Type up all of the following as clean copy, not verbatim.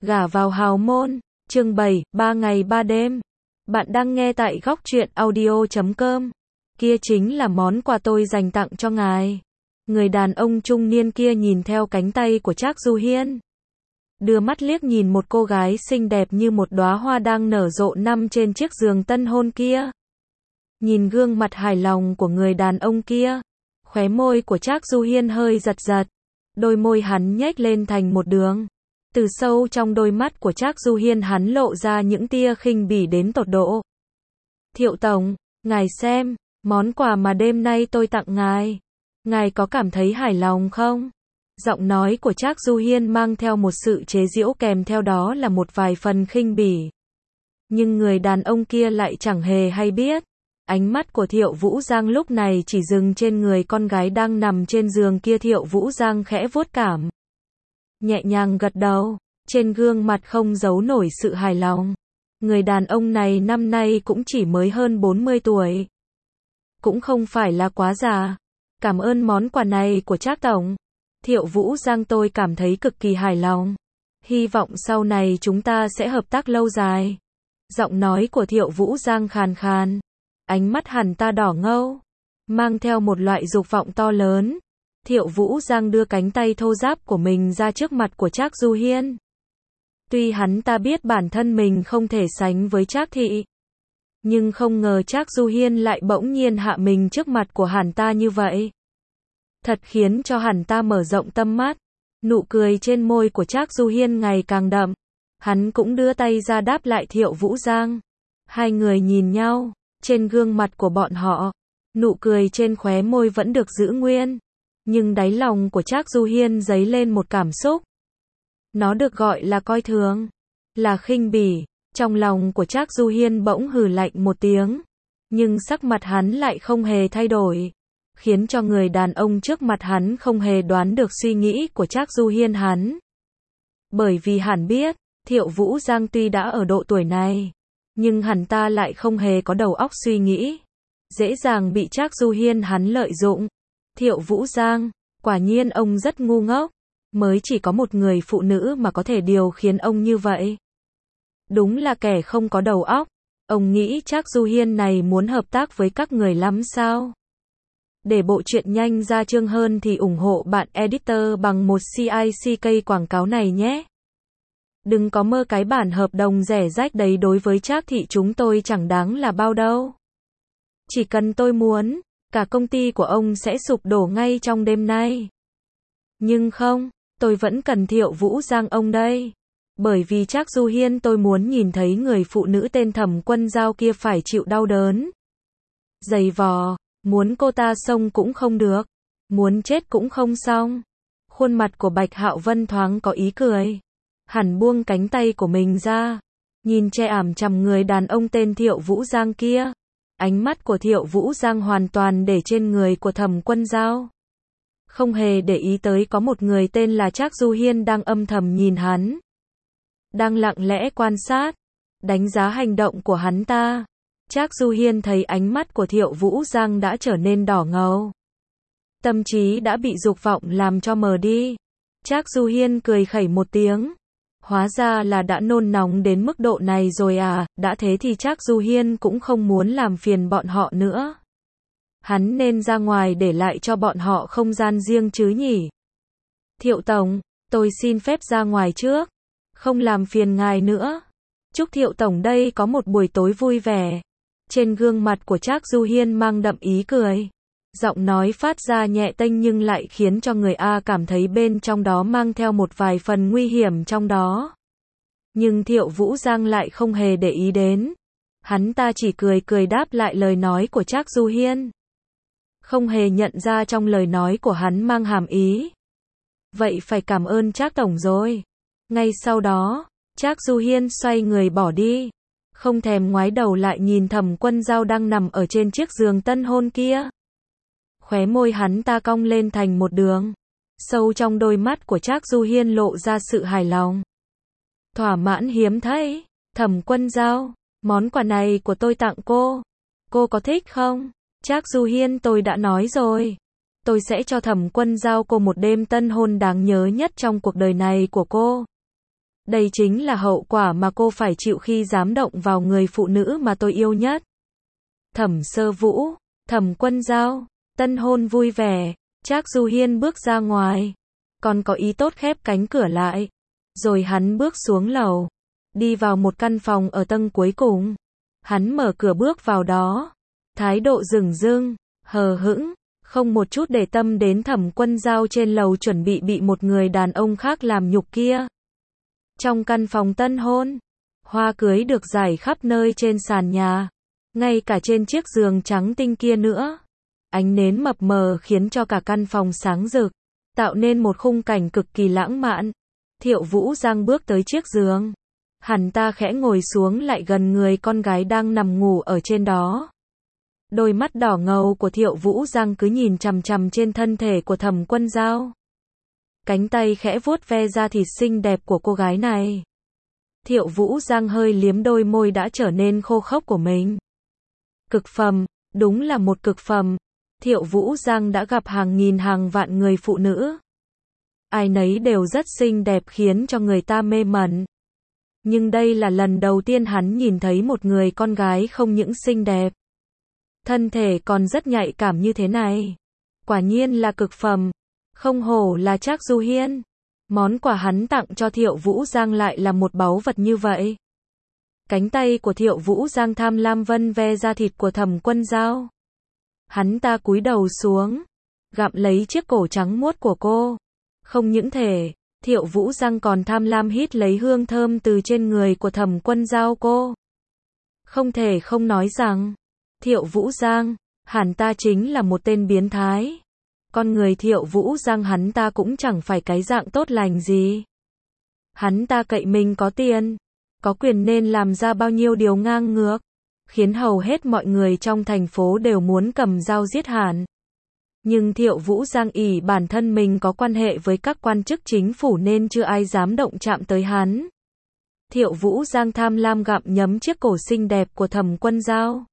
Gả vào hào môn, chương 7, 3 ngày 3 đêm. Bạn đang nghe tại góc truyện audio.com. Kia chính là món quà tôi dành tặng cho ngài. Người đàn ông trung niên kia nhìn theo cánh tay của Trác Du Hiên. Đưa mắt liếc nhìn một cô gái xinh đẹp như một đóa hoa đang nở rộ nằm trên chiếc giường tân hôn kia. Nhìn gương mặt hài lòng của người đàn ông kia, khóe môi của Trác Du Hiên hơi giật giật. Đôi môi hắn nhếch lên thành một đường. Từ sâu trong đôi mắt của Trác Du Hiên hắn lộ ra những tia khinh bỉ đến tột độ. Thiệu tổng, ngài xem, món quà mà đêm nay tôi tặng ngài. Ngài có cảm thấy hài lòng không? Giọng nói của Trác Du Hiên mang theo một sự chế giễu kèm theo đó là một vài phần khinh bỉ. Nhưng người đàn ông kia lại chẳng hề hay biết. Ánh mắt của Thiệu Vũ Giang lúc này chỉ dừng trên người con gái đang nằm trên giường kia. Thiệu Vũ Giang khẽ vuốt cảm, nhẹ nhàng gật đầu, trên gương mặt không giấu nổi sự hài lòng. Người đàn ông này năm nay cũng chỉ mới hơn 40 tuổi. Cũng không phải là quá già. Cảm ơn món quà này của Trác tổng. Thiệu Vũ Giang, tôi cảm thấy cực kỳ hài lòng. Hy vọng sau này chúng ta sẽ hợp tác lâu dài. Giọng nói của Thiệu Vũ Giang khàn khàn. Ánh mắt hắn ta đỏ ngầu, mang theo một loại dục vọng to lớn. Thiệu Vũ Giang đưa cánh tay thô ráp của mình ra trước mặt của Trác Du Hiên. Tuy hắn ta biết bản thân mình không thể sánh với Trác thị, nhưng không ngờ Trác Du Hiên lại bỗng nhiên hạ mình trước mặt của hắn ta như vậy. Thật khiến cho hắn ta mở rộng tâm mắt. Nụ cười trên môi của Trác Du Hiên ngày càng đậm. Hắn cũng đưa tay ra đáp lại Thiệu Vũ Giang. Hai người nhìn nhau, trên gương mặt của bọn họ, nụ cười trên khóe môi vẫn được giữ nguyên. Nhưng đáy lòng của Trác Du Hiên dấy lên một cảm xúc. Nó được gọi là coi thường, là khinh bỉ. Trong lòng của Trác Du Hiên bỗng hừ lạnh một tiếng. Nhưng sắc mặt hắn lại không hề thay đổi, khiến cho người đàn ông trước mặt hắn không hề đoán được suy nghĩ của Trác Du Hiên hắn. Bởi vì hắn biết, Thiệu Vũ Giang tuy đã ở độ tuổi này, nhưng hắn ta lại không hề có đầu óc suy nghĩ, dễ dàng bị Trác Du Hiên hắn lợi dụng. Thiệu Vũ Giang, quả nhiên ông rất ngu ngốc, mới chỉ có một người phụ nữ mà có thể điều khiến ông như vậy. Đúng là kẻ không có đầu óc. Ông nghĩ Trác Du Hiên này muốn hợp tác với các người lắm sao? Để bộ truyện nhanh ra chương hơn thì ủng hộ bạn editor bằng một CICK quảng cáo này nhé. Đừng có mơ cái bản hợp đồng rẻ rách đấy đối với Trác thị chúng tôi chẳng đáng là bao đâu. Chỉ cần tôi muốn, cả công ty của ông sẽ sụp đổ ngay trong đêm nay. Nhưng không, tôi vẫn cần Thiệu Vũ Giang ông đây. Bởi vì Trác Du Hiên tôi muốn nhìn thấy người phụ nữ tên Thẩm Quân Giao kia phải chịu đau đớn, giày vò, muốn cô ta sống cũng không được, muốn chết cũng không xong. Khuôn mặt của Bạch Hạo Vân thoáng có ý cười. Hắn buông cánh tay của mình ra, nhìn che ảm chằm người đàn ông tên Thiệu Vũ Giang kia. Ánh mắt của Thiệu Vũ Giang hoàn toàn để trên người của Thẩm Quân Giao, không hề để ý tới có một người tên là Trác Du Hiên đang âm thầm nhìn hắn, đang lặng lẽ quan sát, đánh giá hành động của hắn ta. Trác Du Hiên thấy ánh mắt của Thiệu Vũ Giang đã trở nên đỏ ngầu, tâm trí đã bị dục vọng làm cho mờ đi. Trác Du Hiên cười khẩy một tiếng. Hóa ra là đã nôn nóng đến mức độ này rồi à, đã thế thì Trác Du Hiên cũng không muốn làm phiền bọn họ nữa. Hắn nên ra ngoài để lại cho bọn họ không gian riêng chứ nhỉ? Thiệu tổng, tôi xin phép ra ngoài trước, không làm phiền ngài nữa. Chúc Thiệu tổng đây có một buổi tối vui vẻ. Trên gương mặt của Trác Du Hiên mang đậm ý cười. Giọng nói phát ra nhẹ tênh nhưng lại khiến cho người A cảm thấy bên trong đó mang theo một vài phần nguy hiểm trong đó. Nhưng Thiệu Vũ Giang lại không hề để ý đến. Hắn ta chỉ cười cười đáp lại lời nói của Trác Du Hiên, không hề nhận ra trong lời nói của hắn mang hàm ý. Vậy phải cảm ơn Trác tổng rồi. Ngay sau đó, Trác Du Hiên xoay người bỏ đi, không thèm ngoái đầu lại nhìn Thẩm Quân Giao đang nằm ở trên chiếc giường tân hôn kia. Khóe môi hắn ta cong lên thành một đường. Sâu trong đôi mắt của Trác Du Hiên lộ ra sự hài lòng, thỏa mãn hiếm thấy. Thẩm Quân Giao, món quà này của tôi tặng cô có thích không? Trác Du Hiên, tôi đã nói rồi, tôi sẽ cho Thẩm Quân Giao cô một đêm tân hôn đáng nhớ nhất trong cuộc đời này của cô. Đây chính là hậu quả mà cô phải chịu khi dám động vào người phụ nữ mà tôi yêu nhất. Thẩm Sơ Vũ, Thẩm Quân Dao, tân hôn vui vẻ, Trác Du Hiên bước ra ngoài, còn có ý tốt khép cánh cửa lại. Rồi hắn bước xuống lầu, đi vào một căn phòng ở tầng cuối cùng. Hắn mở cửa bước vào đó, thái độ dửng dưng, hờ hững, không một chút để tâm đến Thẩm Quân Dao trên lầu chuẩn bị một người đàn ông khác làm nhục kia. Trong căn phòng tân hôn, hoa cưới được rải khắp nơi trên sàn nhà, ngay cả trên chiếc giường trắng tinh kia nữa. Ánh nến mập mờ khiến cho cả căn phòng sáng rực, tạo nên một khung cảnh cực kỳ lãng mạn. Thiệu Vũ Giang bước tới chiếc giường. Hắn ta khẽ ngồi xuống lại gần người con gái đang nằm ngủ ở trên đó. Đôi mắt đỏ ngầu của Thiệu Vũ Giang cứ nhìn chằm chằm trên thân thể của Thẩm Quân Dao. Cánh tay khẽ vuốt ve da thịt xinh đẹp của cô gái này. Thiệu Vũ Giang hơi liếm đôi môi đã trở nên khô khốc của mình. Cực phẩm, đúng là một cực phẩm. Thiệu Vũ Giang đã gặp hàng nghìn hàng vạn người phụ nữ. Ai nấy đều rất xinh đẹp khiến cho người ta mê mẩn. Nhưng đây là lần đầu tiên hắn nhìn thấy một người con gái không những xinh đẹp, thân thể còn rất nhạy cảm như thế này. Quả nhiên là cực phẩm, không hổ là Trác Du Hiên. Món quà hắn tặng cho Thiệu Vũ Giang lại là một báu vật như vậy. Cánh tay của Thiệu Vũ Giang tham lam vân ve da thịt của Thẩm Quân Dao. Hắn ta cúi đầu xuống, gặm lấy chiếc cổ trắng muốt của cô. Không những thế, Thiệu Vũ Giang còn tham lam hít lấy hương thơm từ trên người của Thẩm Quân Dao cô. Không thể không nói rằng, Thiệu Vũ Giang, hắn ta chính là một tên biến thái. Con người Thiệu Vũ Giang hắn ta cũng chẳng phải cái dạng tốt lành gì. Hắn ta cậy mình có tiền, có quyền nên làm ra bao nhiêu điều ngang ngược, khiến hầu hết mọi người trong thành phố đều muốn cầm dao giết hắn. Nhưng Thiệu Vũ Giang ỷ bản thân mình có quan hệ với các quan chức chính phủ nên chưa ai dám động chạm tới hắn. Thiệu Vũ Giang tham lam gặm nhấm chiếc cổ xinh đẹp của Thẩm Quân Dao.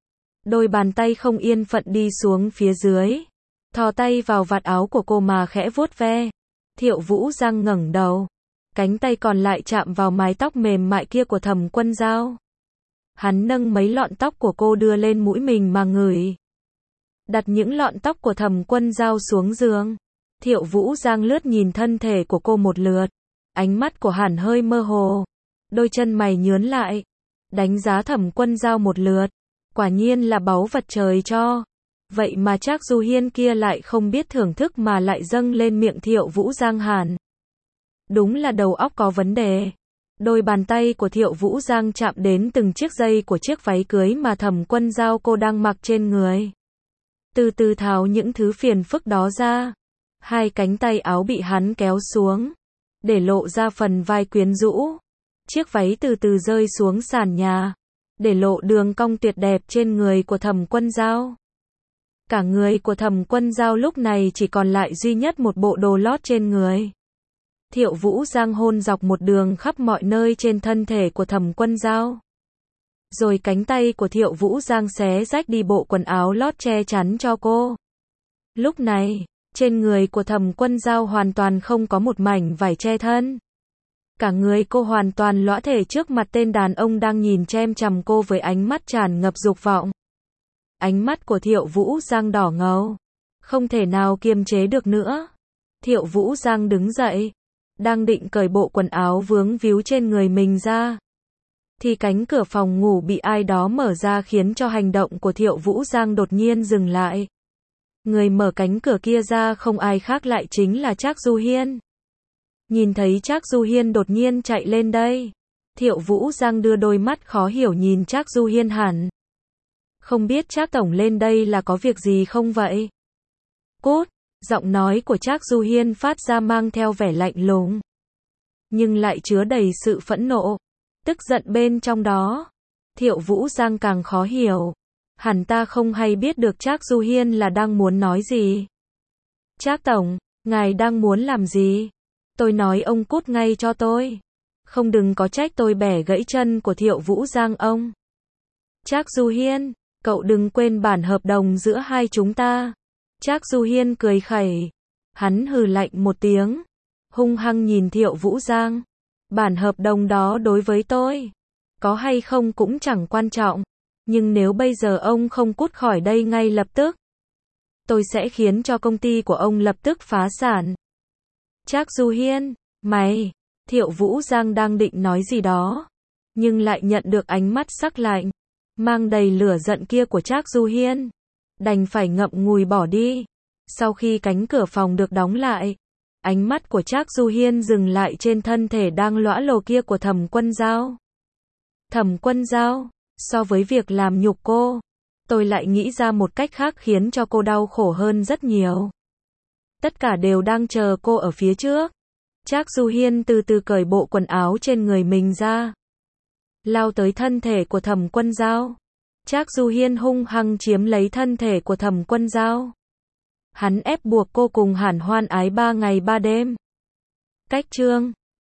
Đôi bàn tay không yên phận đi xuống phía dưới, thò tay vào vạt áo của cô mà khẽ vuốt ve. Thiệu Vũ Giang ngẩng đầu, cánh tay còn lại chạm vào mái tóc mềm mại kia của Thẩm Quân Dao. Hắn nâng mấy lọn tóc của cô đưa lên mũi mình mà ngửi. Đặt những lọn tóc của Thẩm Quân Dao xuống giường. Thiệu Vũ Giang lướt nhìn thân thể của cô một lượt. Ánh mắt của hắn hơi mơ hồ. Đôi chân mày nhướn lại. Đánh giá Thẩm Quân Dao một lượt. Quả nhiên là báu vật trời cho. Vậy mà Trác Du Hiên kia lại không biết thưởng thức mà lại dâng lên miệng Thiệu Vũ Giang hẳn. Đúng là đầu óc có vấn đề. Đôi bàn tay của Thiệu Vũ Giang chạm đến từng chiếc dây của chiếc váy cưới mà Thẩm Quân Dao cô đang mặc trên người. Từ từ tháo những thứ phiền phức đó ra. Hai cánh tay áo bị hắn kéo xuống, để lộ ra phần vai quyến rũ. Chiếc váy từ từ rơi xuống sàn nhà, để lộ đường cong tuyệt đẹp trên người của Thẩm Quân Dao. Cả người của Thẩm Quân Dao lúc này chỉ còn lại duy nhất một bộ đồ lót trên người. Thiệu Vũ Giang hôn dọc một đường khắp mọi nơi trên thân thể của Thẩm Quân Dao. Rồi cánh tay của Thiệu Vũ Giang xé rách đi bộ quần áo lót che chắn cho cô. Lúc này, trên người của Thẩm Quân Dao hoàn toàn không có một mảnh vải che thân. Cả người cô hoàn toàn lõa thể trước mặt tên đàn ông đang nhìn chằm chằm cô với ánh mắt tràn ngập dục vọng. Ánh mắt của Thiệu Vũ Giang đỏ ngầu, không thể nào kiềm chế được nữa. Thiệu Vũ Giang đứng dậy, đang định cởi bộ quần áo vướng víu trên người mình ra, thì cánh cửa phòng ngủ bị ai đó mở ra khiến cho hành động của Thiệu Vũ Giang đột nhiên dừng lại. Người mở cánh cửa kia ra không ai khác lại chính là Trác Du Hiên. Nhìn thấy Trác Du Hiên đột nhiên chạy lên đây, Thiệu Vũ Giang đưa đôi mắt khó hiểu nhìn Trác Du Hiên hẳn. Không biết Trác tổng lên đây là có việc gì không vậy? Cút, giọng nói của Trác Du Hiên phát ra mang theo vẻ lạnh lùng, nhưng lại chứa đầy sự phẫn nộ, tức giận bên trong đó. Thiệu Vũ Giang càng khó hiểu. Hẳn ta không hay biết được Trác Du Hiên là đang muốn nói gì. Trác tổng, ngài đang muốn làm gì? Tôi nói ông cút ngay cho tôi. Không đừng có trách tôi bẻ gãy chân của Thiệu Vũ Giang ông. Trác Du Hiên, cậu đừng quên bản hợp đồng giữa hai chúng ta. Trác Du Hiên cười khẩy. Hắn hừ lạnh một tiếng, hung hăng nhìn Thiệu Vũ Giang. Bản hợp đồng đó đối với tôi, có hay không cũng chẳng quan trọng. Nhưng nếu bây giờ ông không cút khỏi đây ngay lập tức, tôi sẽ khiến cho công ty của ông lập tức phá sản. Trác Du Hiên, mày, Thiệu Vũ Giang đang định nói gì đó, nhưng lại nhận được ánh mắt sắc lạnh, mang đầy lửa giận kia của Trác Du Hiên. Đành phải ngậm ngùi bỏ đi. Sau khi cánh cửa phòng được đóng lại, ánh mắt của Trác Du Hiên dừng lại trên thân thể đang lõa lồ kia của Thẩm Quân Dao. Thẩm Quân Dao, so với việc làm nhục cô, tôi lại nghĩ ra một cách khác khiến cho cô đau khổ hơn rất nhiều. Tất cả đều đang chờ cô ở phía trước. Trác Du Hiên từ từ cởi bộ quần áo trên người mình ra, lao tới thân thể của Thẩm Quân Dao. Trác Du Hiên hung hăng chiếm lấy thân thể của Thẩm Quân Dao. Hắn ép buộc cô cùng hàn hoan ái 3 ngày 3 đêm. Cách chương